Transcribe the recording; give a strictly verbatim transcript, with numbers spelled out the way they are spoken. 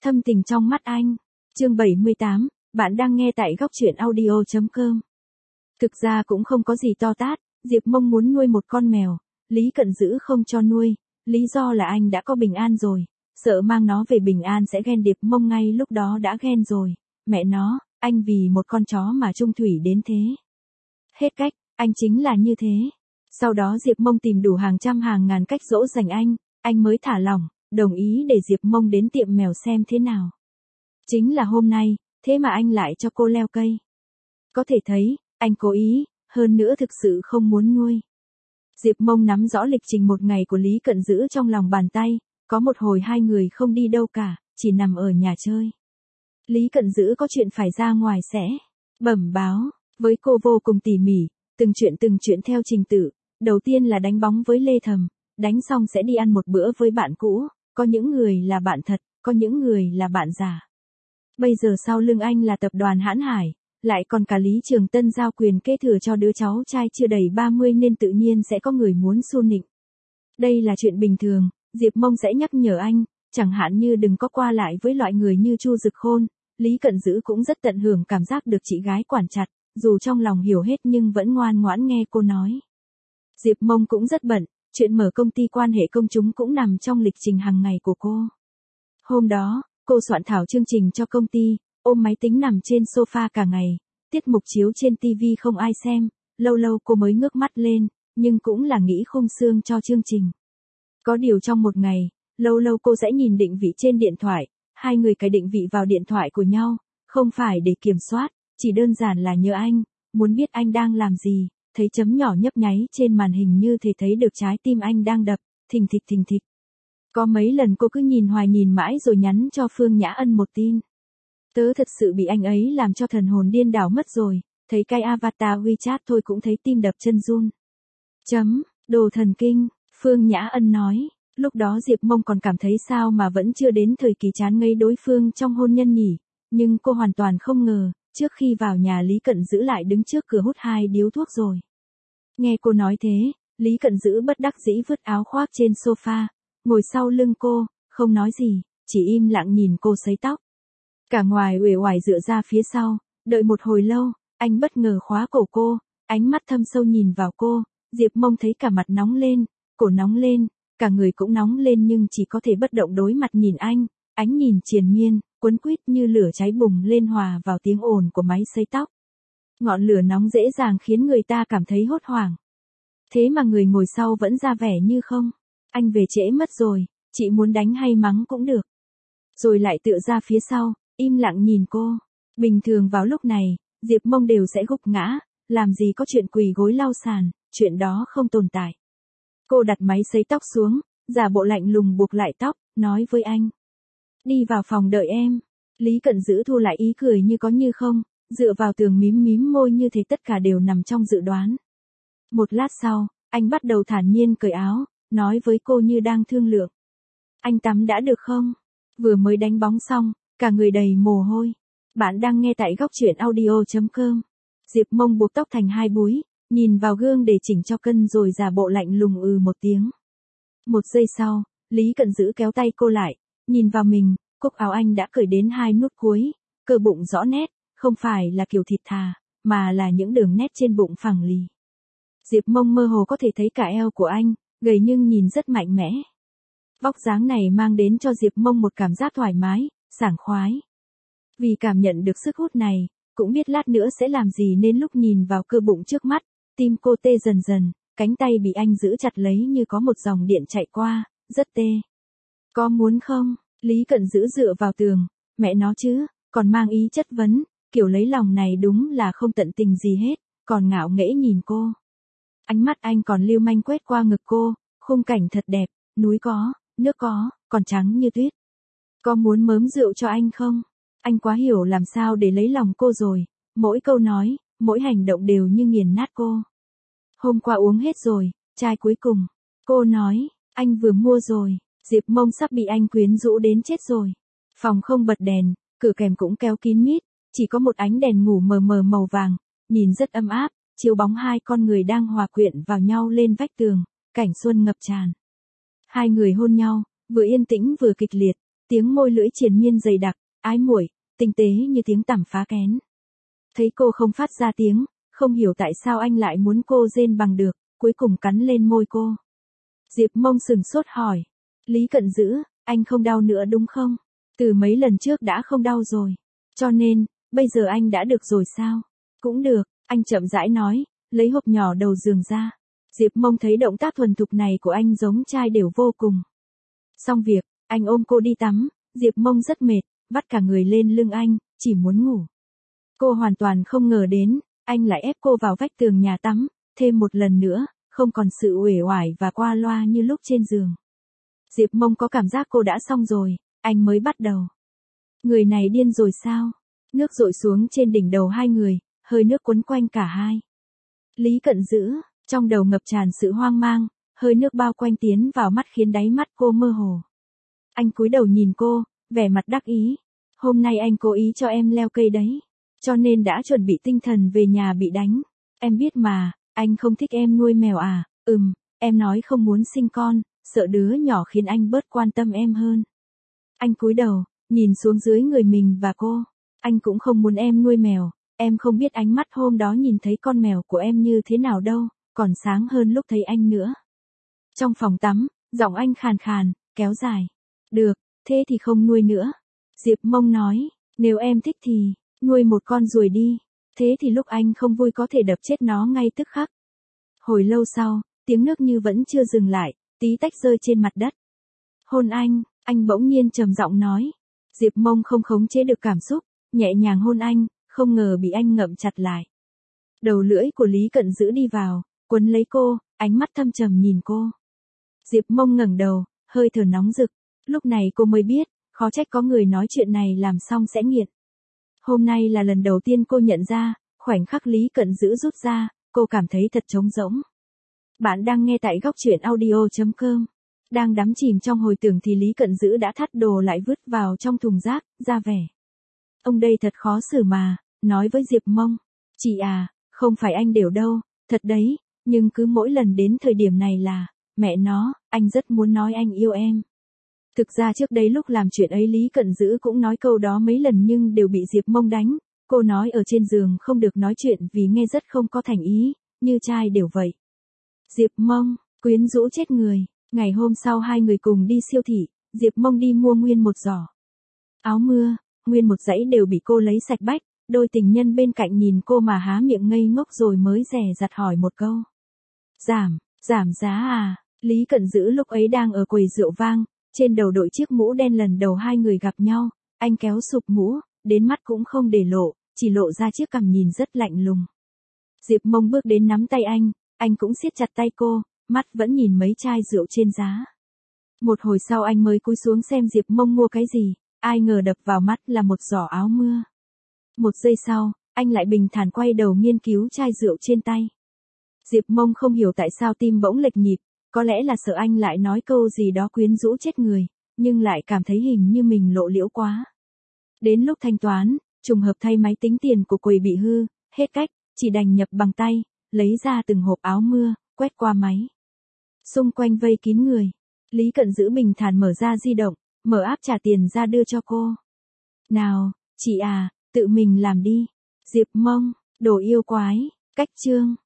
Thâm tình trong mắt anh. Chương bảy mươi tám, bạn đang nghe tại góc truyện audio chấm com. Thực ra cũng không có gì to tát, Diệp Mông muốn nuôi một con mèo, Lý Cận Dữ không cho nuôi, lý do là anh đã có Bình An rồi, sợ mang nó về Bình An sẽ ghen. Diệp Mông ngay lúc đó đã ghen rồi, mẹ nó, anh vì một con chó mà chung thủy đến thế. Hết cách, anh chính là như thế. Sau đó Diệp Mông tìm đủ hàng trăm hàng ngàn cách dỗ dành anh, anh mới thả lỏng, đồng ý để Diệp Mông đến tiệm mèo xem thế nào. Chính là hôm nay, thế mà anh lại cho cô leo cây. Có thể thấy, anh cố ý, hơn nữa thực sự không muốn nuôi. Diệp Mông nắm rõ lịch trình một ngày của Lý Cận Dữ trong lòng bàn tay, có một hồi hai người không đi đâu cả, chỉ nằm ở nhà chơi. Lý Cận Dữ có chuyện phải ra ngoài sẽ bẩm báo với cô vô cùng tỉ mỉ, từng chuyện từng chuyện theo trình tự. Đầu tiên là đánh bóng với Lê Thầm, đánh xong sẽ đi ăn một bữa với bạn cũ, có những người là bạn thật, có những người là bạn giả. Bây giờ sau lưng anh là tập đoàn Hãn Hải, lại còn cả Lý Trường Tân giao quyền kế thừa cho đứa cháu trai chưa đầy ba mươi nên tự nhiên sẽ có người muốn xu nịnh. Đây là chuyện bình thường, Diệp Mông sẽ nhắc nhở anh, chẳng hạn như đừng có qua lại với loại người như Chu Dực Khôn. Lý Cận Dữ cũng rất tận hưởng cảm giác được chị gái quản chặt, dù trong lòng hiểu hết nhưng vẫn ngoan ngoãn nghe cô nói. Diệp Mông cũng rất bận, chuyện mở công ty quan hệ công chúng cũng nằm trong lịch trình hàng ngày của cô. Hôm đó, cô soạn thảo chương trình cho công ty, ôm máy tính nằm trên sofa cả ngày, tiết mục chiếu trên ti vi không ai xem, lâu lâu cô mới ngước mắt lên, nhưng cũng là nghĩ khung xương cho chương trình. Có điều trong một ngày, lâu lâu cô sẽ nhìn định vị trên điện thoại, hai người cài định vị vào điện thoại của nhau, không phải để kiểm soát, chỉ đơn giản là nhớ anh, muốn biết anh đang làm gì. Thấy chấm nhỏ nhấp nháy trên màn hình như thể thấy được trái tim anh đang đập, thình thịch thình thịch. Có mấy lần cô cứ nhìn hoài nhìn mãi rồi nhắn cho Phương Nhã Ân một tin. Tớ thật sự bị anh ấy làm cho thần hồn điên đảo mất rồi, thấy cái avatar WeChat thôi cũng thấy tim đập chân run. Chấm, đồ thần kinh, Phương Nhã Ân nói, lúc đó Diệp Mông còn cảm thấy sao mà vẫn chưa đến thời kỳ chán ngấy đối phương trong hôn nhân nhỉ, nhưng cô hoàn toàn không ngờ. Trước khi vào nhà Lý Cận Dữ lại đứng trước cửa hút hai điếu thuốc rồi. Nghe cô nói thế, Lý Cận Dữ bất đắc dĩ vứt áo khoác trên sofa, ngồi sau lưng cô, không nói gì, chỉ im lặng nhìn cô sấy tóc. Cả ngoài uể oải dựa ra phía sau, đợi một hồi lâu, anh bất ngờ khóa cổ cô, ánh mắt thâm sâu nhìn vào cô, Diệp Mông thấy cả mặt nóng lên, cổ nóng lên, cả người cũng nóng lên nhưng chỉ có thể bất động đối mặt nhìn anh, ánh nhìn triền miên. Cuốn quýt như lửa cháy bùng lên hòa vào tiếng ồn của máy sấy tóc. Ngọn lửa nóng dễ dàng khiến người ta cảm thấy hốt hoảng. Thế mà người ngồi sau vẫn ra vẻ như không. Anh về trễ mất rồi, chị muốn đánh hay mắng cũng được. Rồi lại tựa ra phía sau, im lặng nhìn cô. Bình thường vào lúc này, Diệp Mông đều sẽ gục ngã, làm gì có chuyện quỳ gối lau sàn, chuyện đó không tồn tại. Cô đặt máy sấy tóc xuống, giả bộ lạnh lùng buộc lại tóc, nói với anh. Đi vào phòng đợi em. Lý Cận Dữ thu lại ý cười như có như không, dựa vào tường mím mím môi như thế tất cả đều nằm trong dự đoán. Một lát sau, anh bắt đầu thản nhiên cởi áo, nói với cô như đang thương lượng. Anh tắm đã được không? Vừa mới đánh bóng xong, cả người đầy mồ hôi. Bạn đang nghe tại góc truyện audio chấm com. Diệp Mông buộc tóc thành hai búi, nhìn vào gương để chỉnh cho cân rồi giả bộ lạnh lùng ừ một tiếng. Một giây sau, Lý Cận Dữ kéo tay cô lại. Nhìn vào mình, cúc áo anh đã cởi đến hai nút cuối, cơ bụng rõ nét, không phải là kiểu thịt thà, mà là những đường nét trên bụng phẳng lì. Diệp Mông mơ hồ có thể thấy cả eo của anh, gầy nhưng nhìn rất mạnh mẽ. Vóc dáng này mang đến cho Diệp Mông một cảm giác thoải mái, sảng khoái. Vì cảm nhận được sức hút này, cũng biết lát nữa sẽ làm gì nên lúc nhìn vào cơ bụng trước mắt, tim cô tê dần dần, cánh tay bị anh giữ chặt lấy như có một dòng điện chạy qua, rất tê. Có muốn không? Lý Cận Dữ dựa vào tường, mẹ nó chứ, còn mang ý chất vấn, kiểu lấy lòng này đúng là không tận tình gì hết, còn ngạo nghễ nhìn cô. Ánh mắt anh còn lưu manh quét qua ngực cô, khung cảnh thật đẹp, núi có, nước có, còn trắng như tuyết. Có muốn mớm rượu cho anh không? Anh quá hiểu làm sao để lấy lòng cô rồi, mỗi câu nói, mỗi hành động đều như nghiền nát cô. Hôm qua uống hết rồi, chai cuối cùng. Cô nói, anh vừa mua rồi. Diệp Mông sắp bị anh quyến rũ đến chết rồi. Phòng không bật đèn, cửa kèm cũng kéo kín mít, chỉ có một ánh đèn ngủ mờ mờ màu vàng, nhìn rất ấm áp, chiếu bóng hai con người đang hòa quyện vào nhau lên vách tường, cảnh xuân ngập tràn. Hai người hôn nhau, vừa yên tĩnh vừa kịch liệt, tiếng môi lưỡi triền miên dày đặc, ái muội, tinh tế như tiếng tằm phá kén. Thấy cô không phát ra tiếng, không hiểu tại sao anh lại muốn cô rên bằng được, cuối cùng cắn lên môi cô. Diệp Mông sừng sốt hỏi. Lý Cận Dữ, anh không đau nữa đúng không? Từ mấy lần trước đã không đau rồi. Cho nên, bây giờ anh đã được rồi sao? Cũng được, anh chậm rãi nói, lấy hộp nhỏ đầu giường ra. Diệp Mông thấy động tác thuần thục này của anh giống trai đều vô cùng. Xong việc, anh ôm cô đi tắm, Diệp Mông rất mệt, vắt cả người lên lưng anh, chỉ muốn ngủ. Cô hoàn toàn không ngờ đến, anh lại ép cô vào vách tường nhà tắm, thêm một lần nữa, không còn sự uể oải và qua loa như lúc trên giường. Diệp Mông có cảm giác cô đã xong rồi, anh mới bắt đầu. Người này điên rồi sao? Nước dội xuống trên đỉnh đầu hai người, hơi nước quấn quanh cả hai. Lý Cận Dữ, trong đầu ngập tràn sự hoang mang, hơi nước bao quanh tiến vào mắt khiến đáy mắt cô mơ hồ. Anh cúi đầu nhìn cô, vẻ mặt đắc ý. Hôm nay anh cố ý cho em leo cây đấy, cho nên đã chuẩn bị tinh thần về nhà bị đánh. Em biết mà, anh không thích em nuôi mèo à? Ừm, em nói không muốn sinh con, sợ đứa nhỏ khiến anh bớt quan tâm em hơn. Anh cúi đầu, nhìn xuống dưới người mình và cô. Anh cũng không muốn em nuôi mèo, em không biết ánh mắt hôm đó nhìn thấy con mèo của em như thế nào đâu, còn sáng hơn lúc thấy anh nữa. Trong phòng tắm, giọng anh khàn khàn, kéo dài. Được, thế thì không nuôi nữa. Diệp Mông nói, nếu em thích thì, nuôi một con ruồi đi. Thế thì lúc anh không vui có thể đập chết nó ngay tức khắc. Hồi lâu sau, tiếng nước như vẫn chưa dừng lại, tí tách rơi trên mặt đất. Hôn anh, anh bỗng nhiên trầm giọng nói. Diệp Mông không khống chế được cảm xúc, nhẹ nhàng hôn anh, không ngờ bị anh ngậm chặt lại. Đầu lưỡi của Lý Cận Dữ đi vào, quấn lấy cô, ánh mắt thâm trầm nhìn cô. Diệp Mông ngẩng đầu, hơi thở nóng rực. Lúc này cô mới biết, khó trách có người nói chuyện này làm xong sẽ nghiện. Hôm nay là lần đầu tiên cô nhận ra, khoảnh khắc Lý Cận Dữ rút ra, cô cảm thấy thật trống rỗng. Bạn đang nghe tại góc truyện audio chấm com. Đang đắm chìm trong hồi tưởng thì Lý Cận Dữ đã thắt đồ lại vứt vào trong thùng rác, ra vẻ. Ông đây thật khó xử mà, nói với Diệp Mông. Chị à, không phải anh đều đâu, thật đấy, nhưng cứ mỗi lần đến thời điểm này là, mẹ nó, anh rất muốn nói anh yêu em. Thực ra trước đây lúc làm chuyện ấy Lý Cận Dữ cũng nói câu đó mấy lần nhưng đều bị Diệp Mông đánh. Cô nói ở trên giường không được nói chuyện vì nghe rất không có thành ý, như trai đều vậy. Diệp Mông, quyến rũ chết người. Ngày hôm sau hai người cùng đi siêu thị, Diệp Mông đi mua nguyên một giỏ áo mưa, nguyên một dãy đều bị cô lấy sạch bách. Đôi tình nhân bên cạnh nhìn cô mà há miệng ngây ngốc rồi mới dè dặt hỏi một câu. Giảm, giảm giá à? Lý Cận Dữ lúc ấy đang ở quầy rượu vang, trên đầu đội chiếc mũ đen lần đầu hai người gặp nhau, anh kéo sụp mũ, đến mắt cũng không để lộ, chỉ lộ ra chiếc cằm nhìn rất lạnh lùng. Diệp Mông bước đến nắm tay anh, anh cũng siết chặt tay cô, mắt vẫn nhìn mấy chai rượu trên giá. Một hồi sau anh mới cúi xuống xem Diệp Mông mua cái gì, ai ngờ đập vào mắt là một giỏ áo mưa. Một giây sau, anh lại bình thản quay đầu nghiên cứu chai rượu trên tay. Diệp Mông không hiểu tại sao tim bỗng lệch nhịp, có lẽ là sợ anh lại nói câu gì đó quyến rũ chết người, nhưng lại cảm thấy hình như mình lộ liễu quá. Đến lúc thanh toán, trùng hợp thay máy tính tiền của quầy bị hư, hết cách, chỉ đành nhập bằng tay, lấy ra từng hộp áo mưa, quét qua máy. Xung quanh vây kín người, Lý Cận Dữ bình thản mở ra di động, mở app trả tiền ra đưa cho cô. Nào, chị à, tự mình làm đi. Diệp Mông, đồ yêu quái, cách chương.